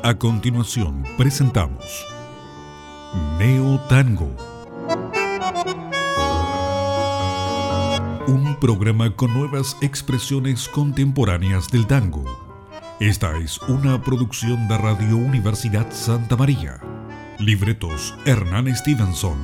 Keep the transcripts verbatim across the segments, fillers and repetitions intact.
A continuación presentamos Neo Tango, un programa con nuevas expresiones contemporáneas del tango. Esta es una producción de Radio Universidad Santa María. Libretos Hernán Stevenson.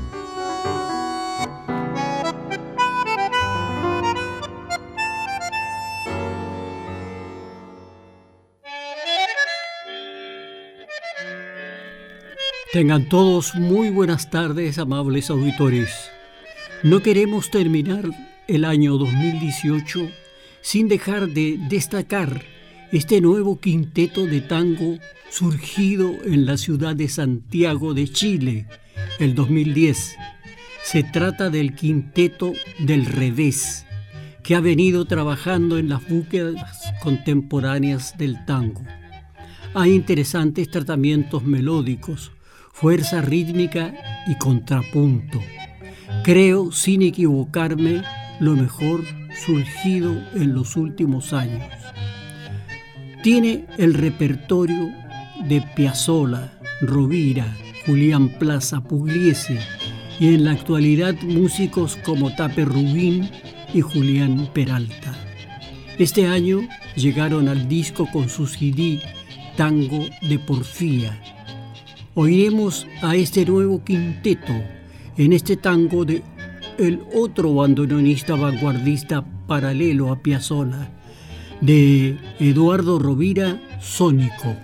Tengan todos muy buenas tardes, amables auditores. No queremos terminar el año dos mil dieciocho sin dejar de destacar este nuevo quinteto de tango surgido en la ciudad de Santiago de Chile, el dos mil diez. Se trata del Quinteto del Revés, que ha venido trabajando en las búsquedas contemporáneas del tango. Hay interesantes tratamientos melódicos, fuerza rítmica y contrapunto. Creo, sin equivocarme, lo mejor surgido en los últimos años. Tiene el repertorio de Piazzolla, Rovira, Julián Plaza, Pugliese y en la actualidad músicos como Tape Rubín y Julián Peralta. Este año llegaron al disco con su C D Tango de Porfía. Oiremos a este nuevo quinteto en este tango de el otro bandoneonista vanguardista paralelo a Piazzolla, de Eduardo Rovira, Sónico.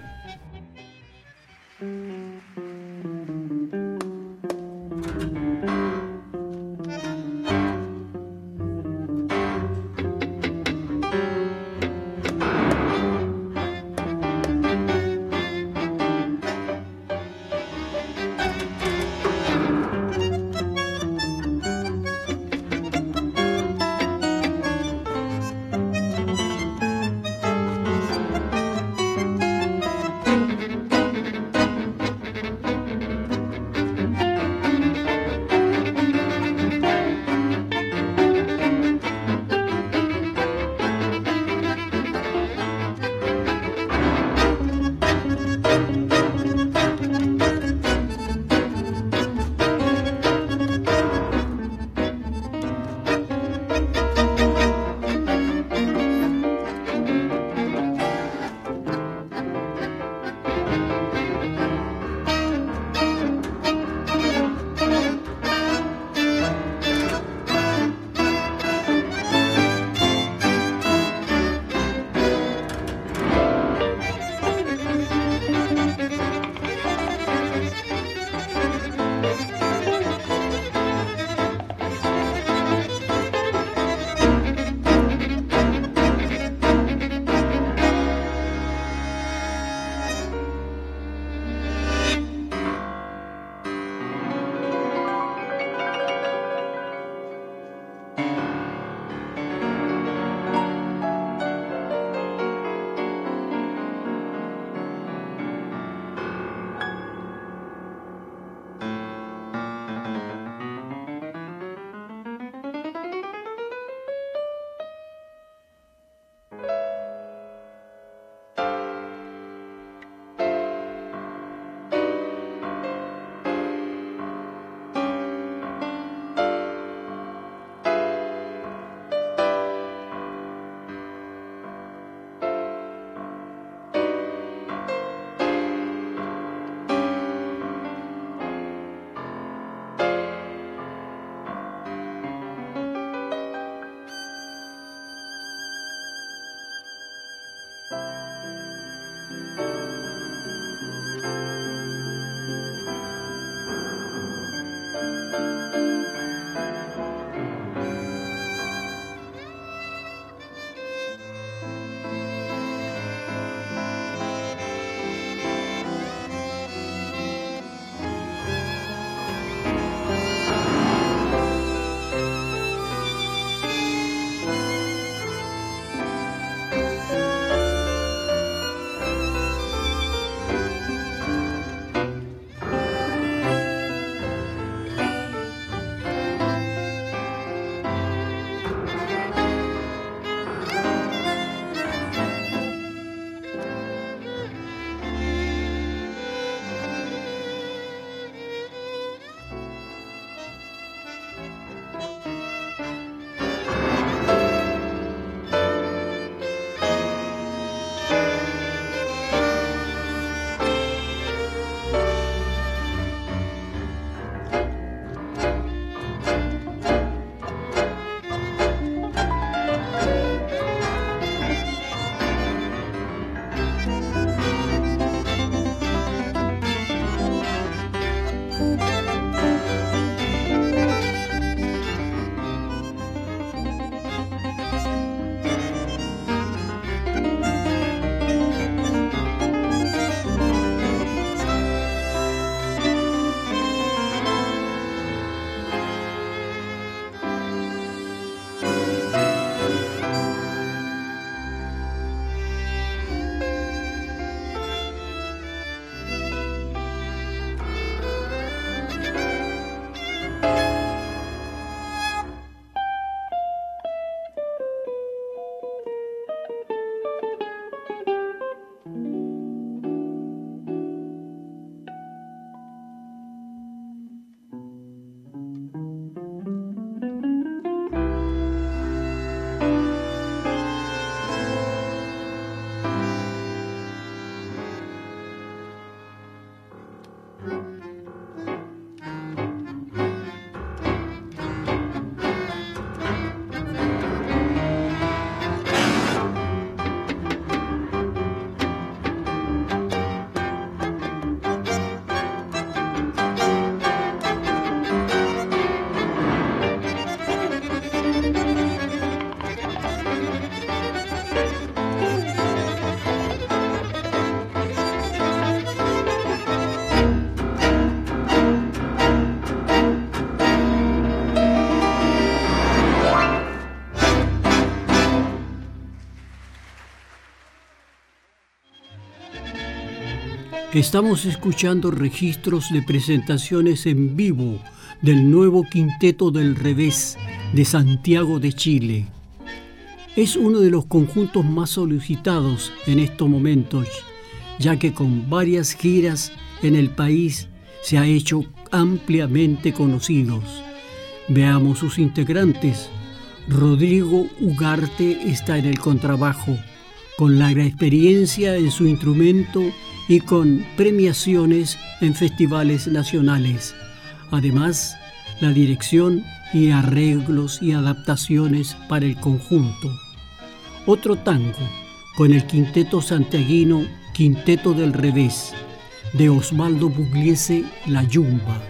Estamos escuchando registros de presentaciones en vivo del nuevo Quinteto del Revés de Santiago de Chile. Es uno de los conjuntos más solicitados en estos momentos, ya que con varias giras en el país se ha hecho ampliamente conocidos. Veamos sus integrantes. Rodrigo Ugarte está en el contrabajo, con larga experiencia en su instrumento y con premiaciones en festivales nacionales. Además, la dirección y arreglos y adaptaciones para el conjunto. Otro tango, con el quinteto santiaguino Quinteto del Revés, de Osvaldo Pugliese, La Yumba.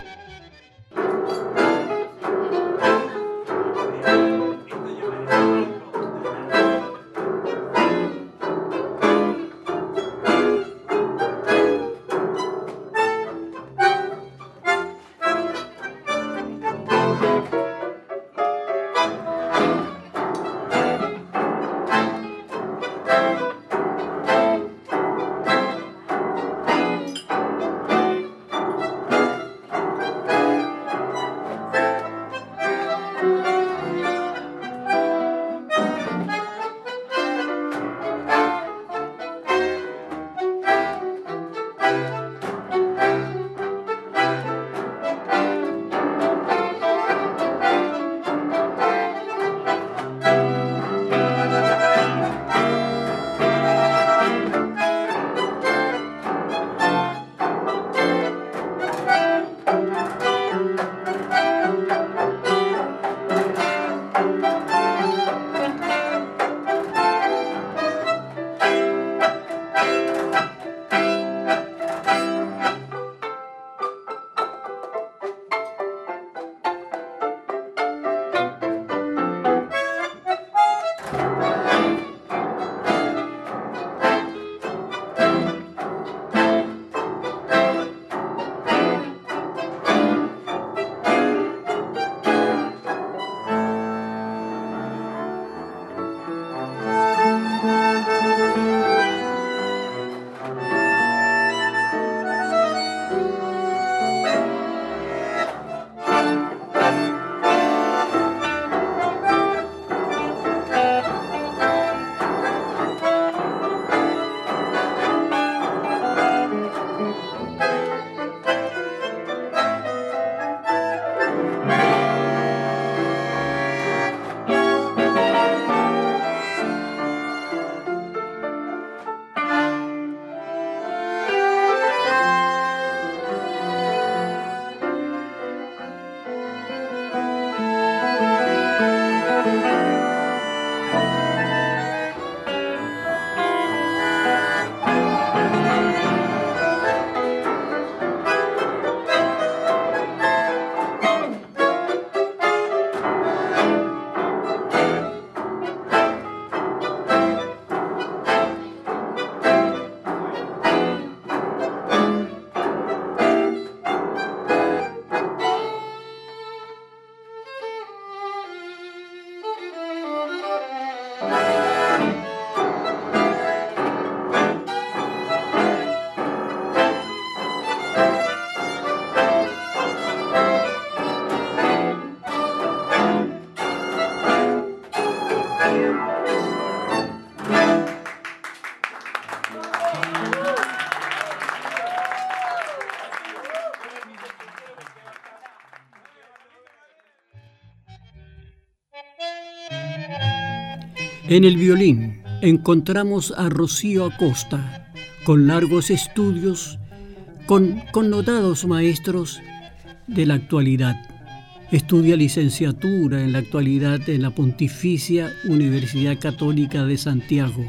En el violín encontramos a Rocío Acosta, con largos estudios, con connotados maestros de la actualidad. Estudia licenciatura en la actualidad en la Pontificia Universidad Católica de Santiago.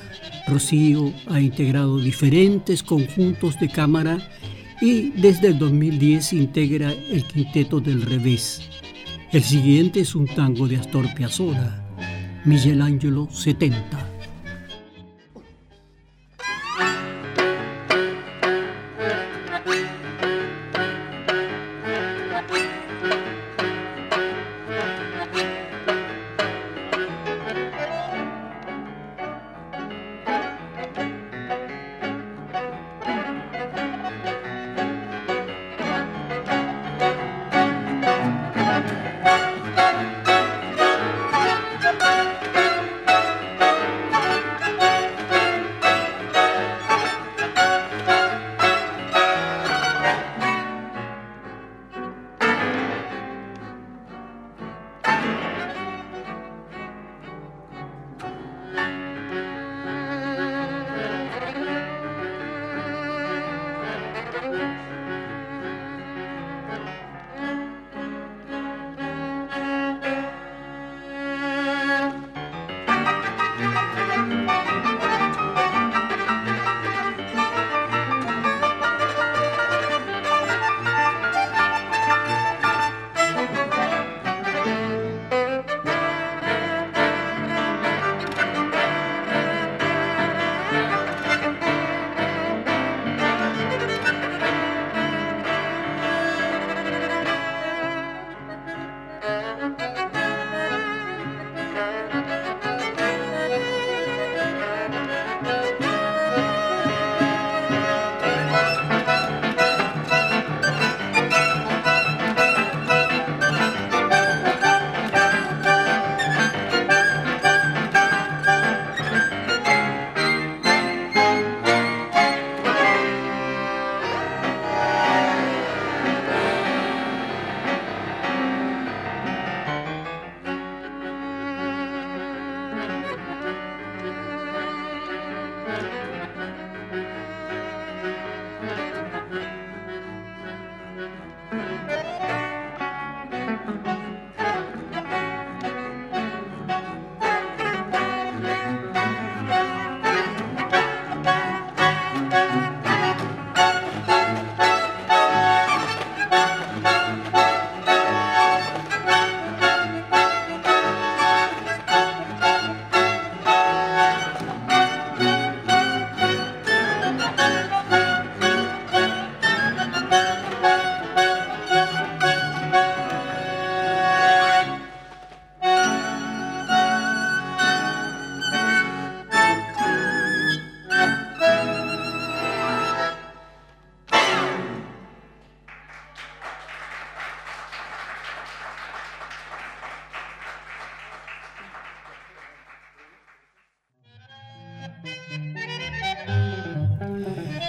Rocío ha integrado diferentes conjuntos de cámara y desde el dos mil diez integra el Quinteto del Revés. El siguiente es un tango de Astor Piazzolla, Michelangelo setenta.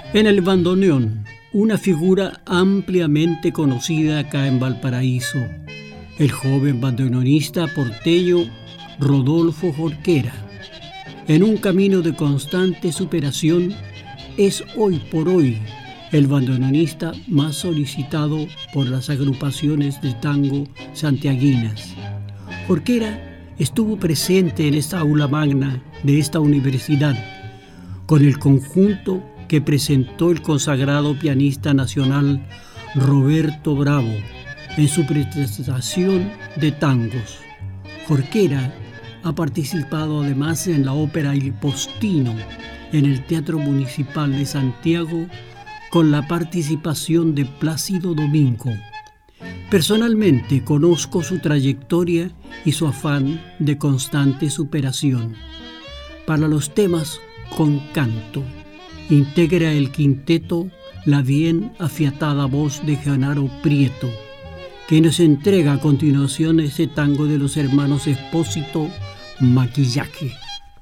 En el bandoneón, una figura ampliamente conocida acá en Valparaíso, el joven bandoneonista porteño Rodolfo Jorquera. En un camino de constante superación, es hoy por hoy el bandoneonista más solicitado por las agrupaciones de tango santiaguinas. Jorquera estuvo presente en esta aula magna de esta universidad con el conjunto que presentó el consagrado pianista nacional Roberto Bravo en su presentación de tangos. Jorquera ha participado además en la ópera Il Postino en el Teatro Municipal de Santiago con la participación de Plácido Domingo. Personalmente conozco su trayectoria y su afán de constante superación. Para los temas con canto, integra el quinteto la bien afiatada voz de Genaro Prieto, que nos entrega a continuación ese tango de los hermanos Espósito, Maquillaje.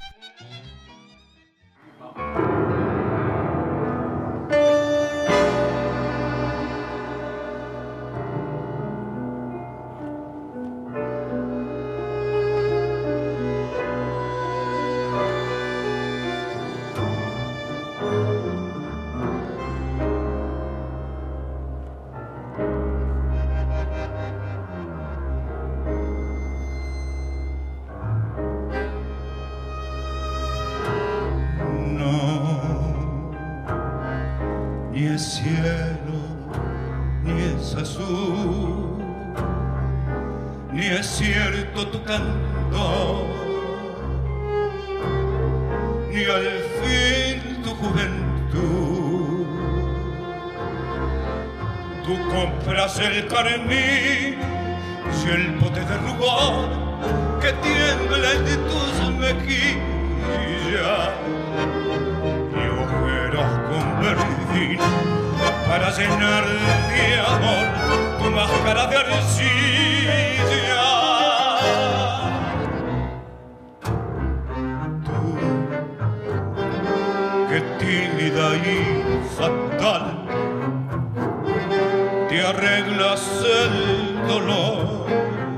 El carmín, si el pote de rubor que tiembla de tus mejillas y ojeras con verdín para llenar de amor tu máscara de arcilla. Tú, que tímida y fatal te arreglas el dolor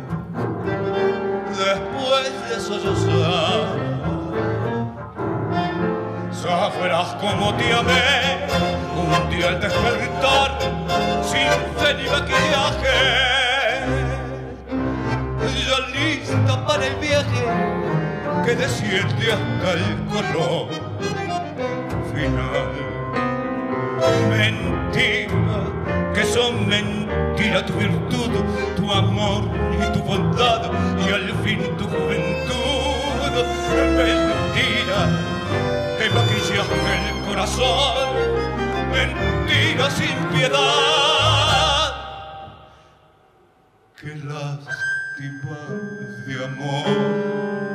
después de sollozar. Sabrás cómo te amé un día al despertar sin fe ni maquillaje, ya lista para el viaje que desciende hasta el color final. Mentira, que son mentira tu virtud, tu amor y tu bondad, y al fin tu juventud. Mentira, que maquillaste el corazón, mentira sin piedad. Qué lástima de amor.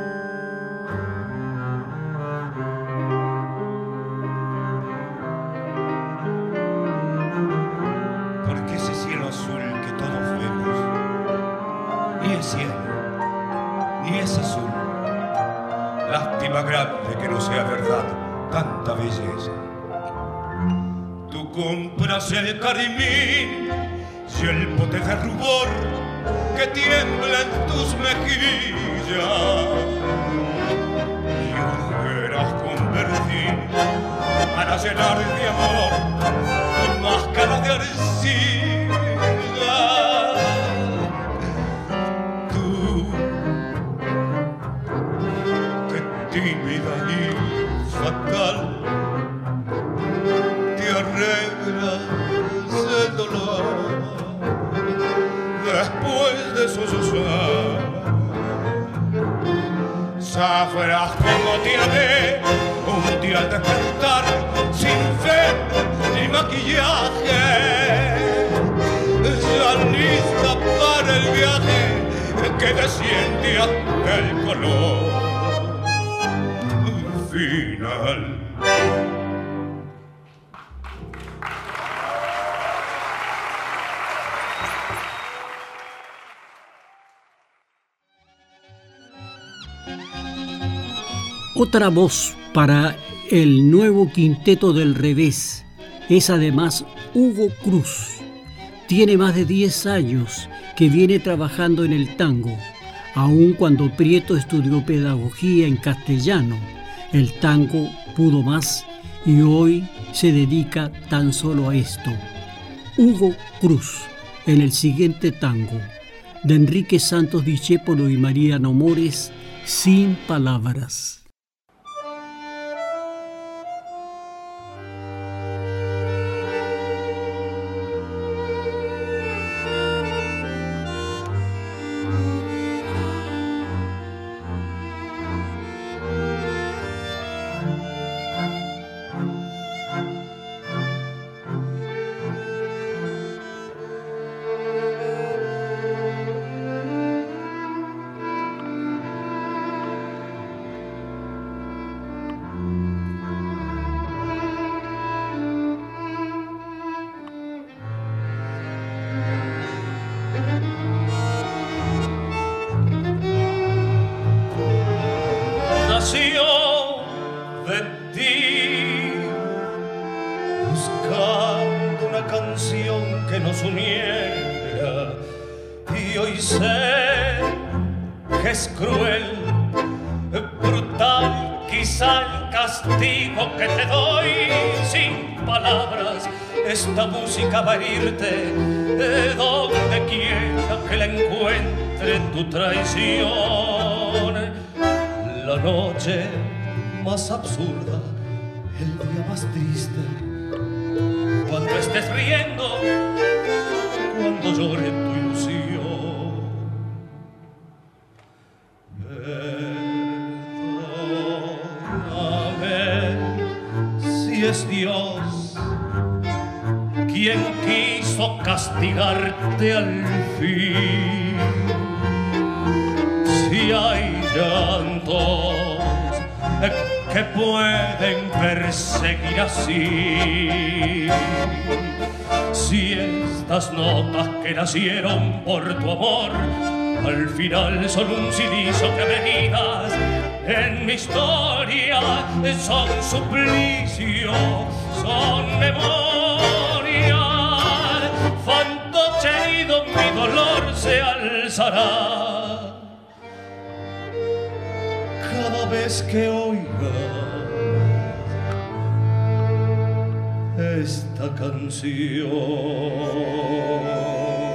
Grande que no sea verdad tanta belleza. Tú compras el carmín y el pote de rubor que tiembla en tus mejillas y ojeras con verdín para llenar de amor tu máscara de arcilla. Tímida y fatal, te arreglas el dolor después de sollozar. Sabrás cómo te amé un día al despertar sin fe ni maquillaje, ya lista para el viaje que desciende hasta el color final. Otra voz para el nuevo Quinteto del Revés, es además Hugo Cruz. Tiene más de diez años que viene trabajando en el tango. Aun cuando Prieto estudió pedagogía en castellano, el tango pudo más y hoy se dedica tan solo a esto. Hugo Cruz, en el siguiente tango, de Enrique Santos Discépolo y Mariano Mores, Sin Palabras. Esta música va a herirte de donde quiera que la encuentre tu traición. La noche más absurda, el día más triste, cuando estés riendo, cuando llore tu ilusión. Perdóname si es Dios quien quiso castigarte al fin. Si hay llantos que pueden perseguir así, si estas notas que nacieron por tu amor al final son un silicio que venidas en mi historia, son suplicio, son memoria. Fantoche herido, mi dolor se alzará cada vez que oigas esta canción.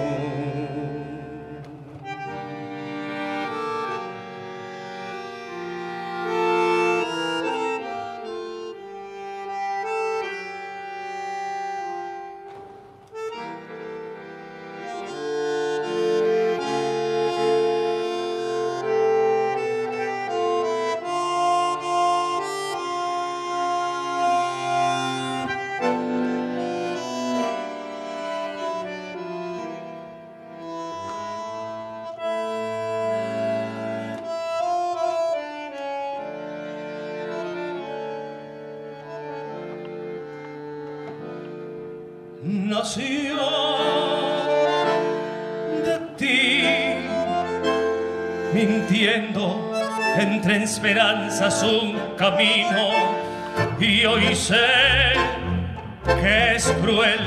Nació de ti, mintiendo entre esperanzas un camino, y hoy sé que es cruel,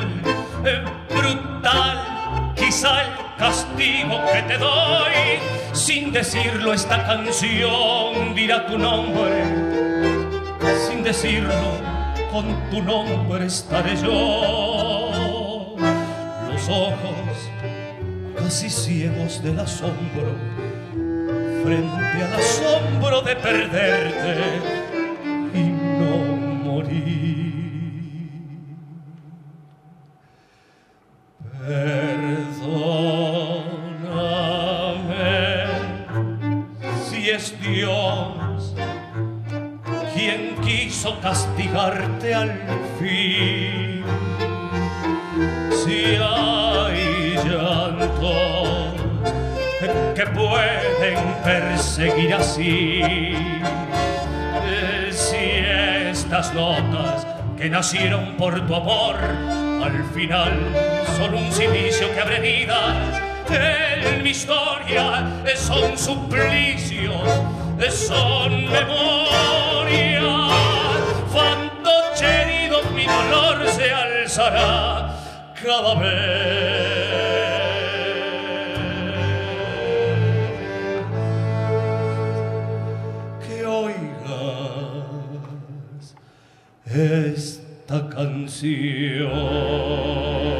brutal, quizá el castigo que te doy. Sin decirlo esta canción dirá tu nombre, sin decirlo con tu nombre estaré yo. Los ojos casi ciegos del asombro, frente al asombro de perderte y no morir. Perdóname si es Dios quien quiso castigarte al fin. Si hay llantos que pueden perseguir así, si estas notas que nacieron por tu amor al final son un silicio que abre heridas en mi historia, son suplicio, son memoria. Fantoche herido, mi dolor se alza cada vez que oigas esta canción.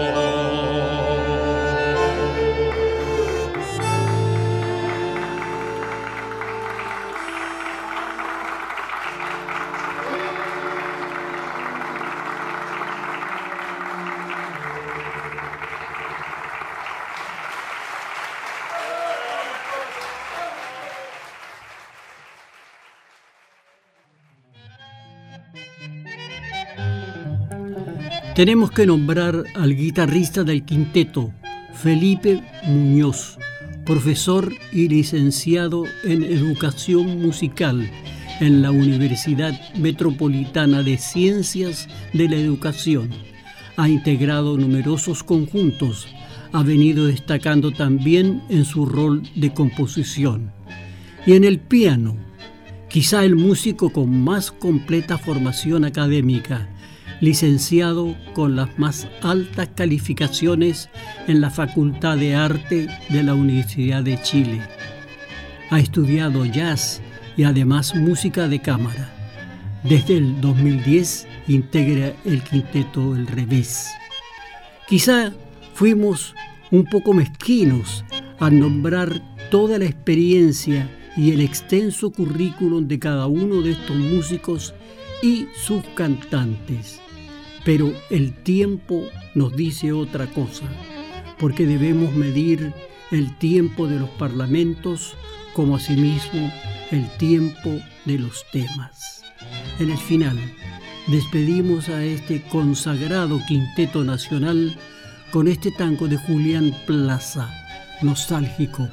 Tenemos que nombrar al guitarrista del quinteto, Felipe Muñoz, profesor y licenciado en Educación Musical en la Universidad Metropolitana de Ciencias de la Educación. Ha integrado numerosos conjuntos, ha venido destacando también en su rol de composición. Y en el piano, quizá el músico con más completa formación académica, licenciado con las más altas calificaciones en la Facultad de Arte de la Universidad de Chile. Ha estudiado jazz y además música de cámara. Desde el dos mil diez integra el quinteto El Revés. Quizá fuimos un poco mezquinos al nombrar toda la experiencia y el extenso currículum de cada uno de estos músicos y sus cantantes. Pero el tiempo nos dice otra cosa, porque debemos medir el tiempo de los parlamentos como asimismo el tiempo de los temas. En el final, despedimos a este consagrado quinteto nacional con este tango de Julián Plaza, nostálgico.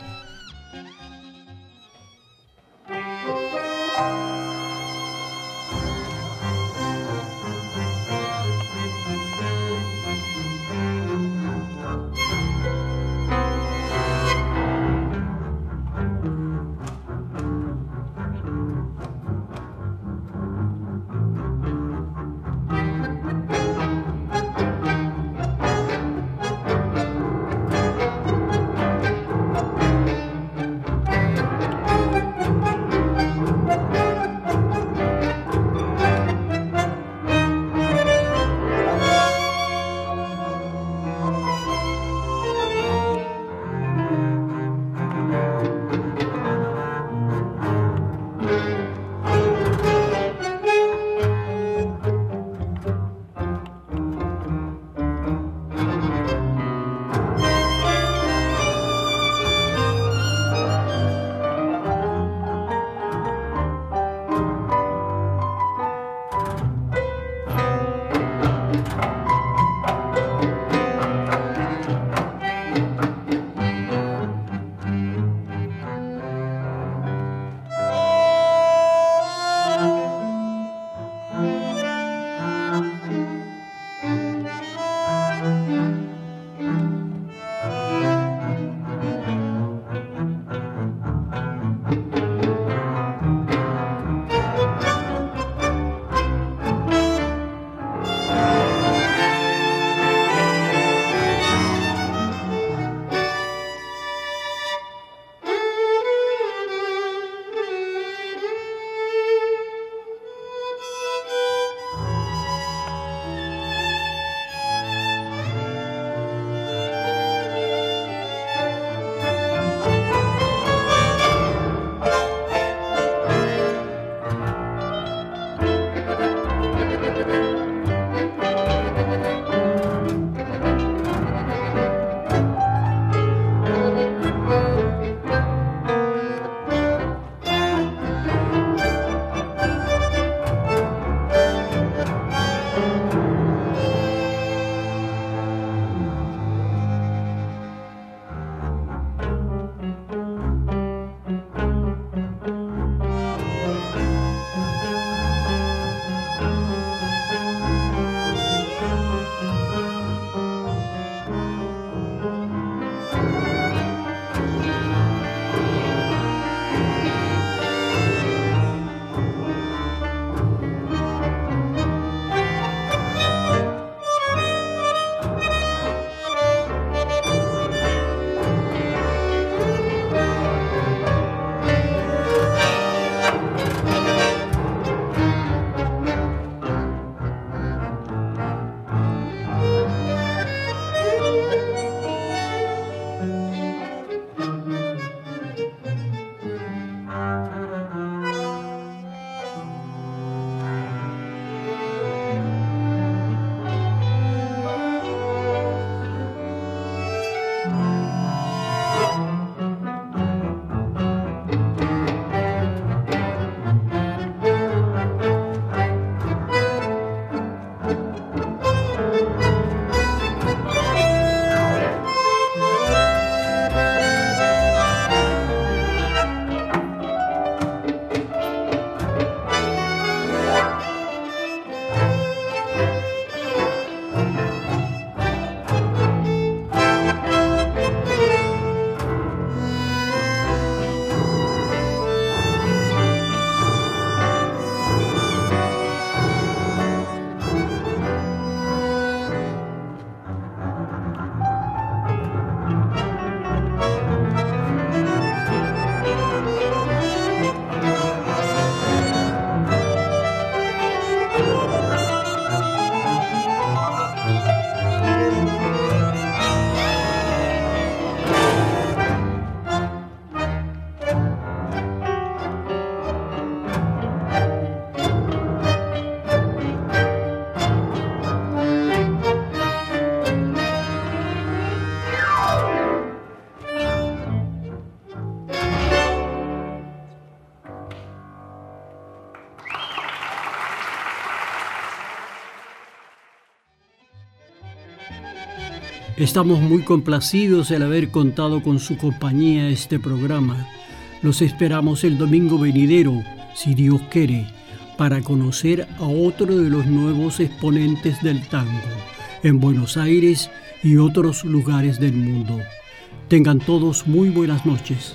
Estamos muy complacidos al haber contado con su compañía en este programa. Los esperamos el domingo venidero, si Dios quiere, para conocer a otro de los nuevos exponentes del tango en Buenos Aires y otros lugares del mundo. Tengan todos muy buenas noches.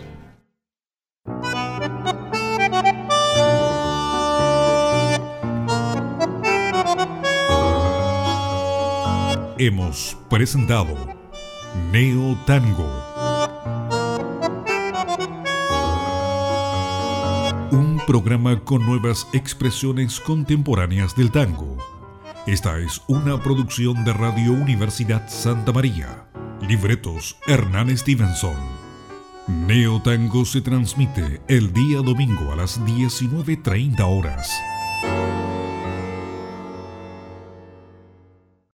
Hemos presentado Neo Tango, un programa con nuevas expresiones contemporáneas del tango. Esta es una producción de Radio Universidad Santa María. Libretos Hernán Stevenson. Neo Tango se transmite el día domingo a las diecinueve treinta horas.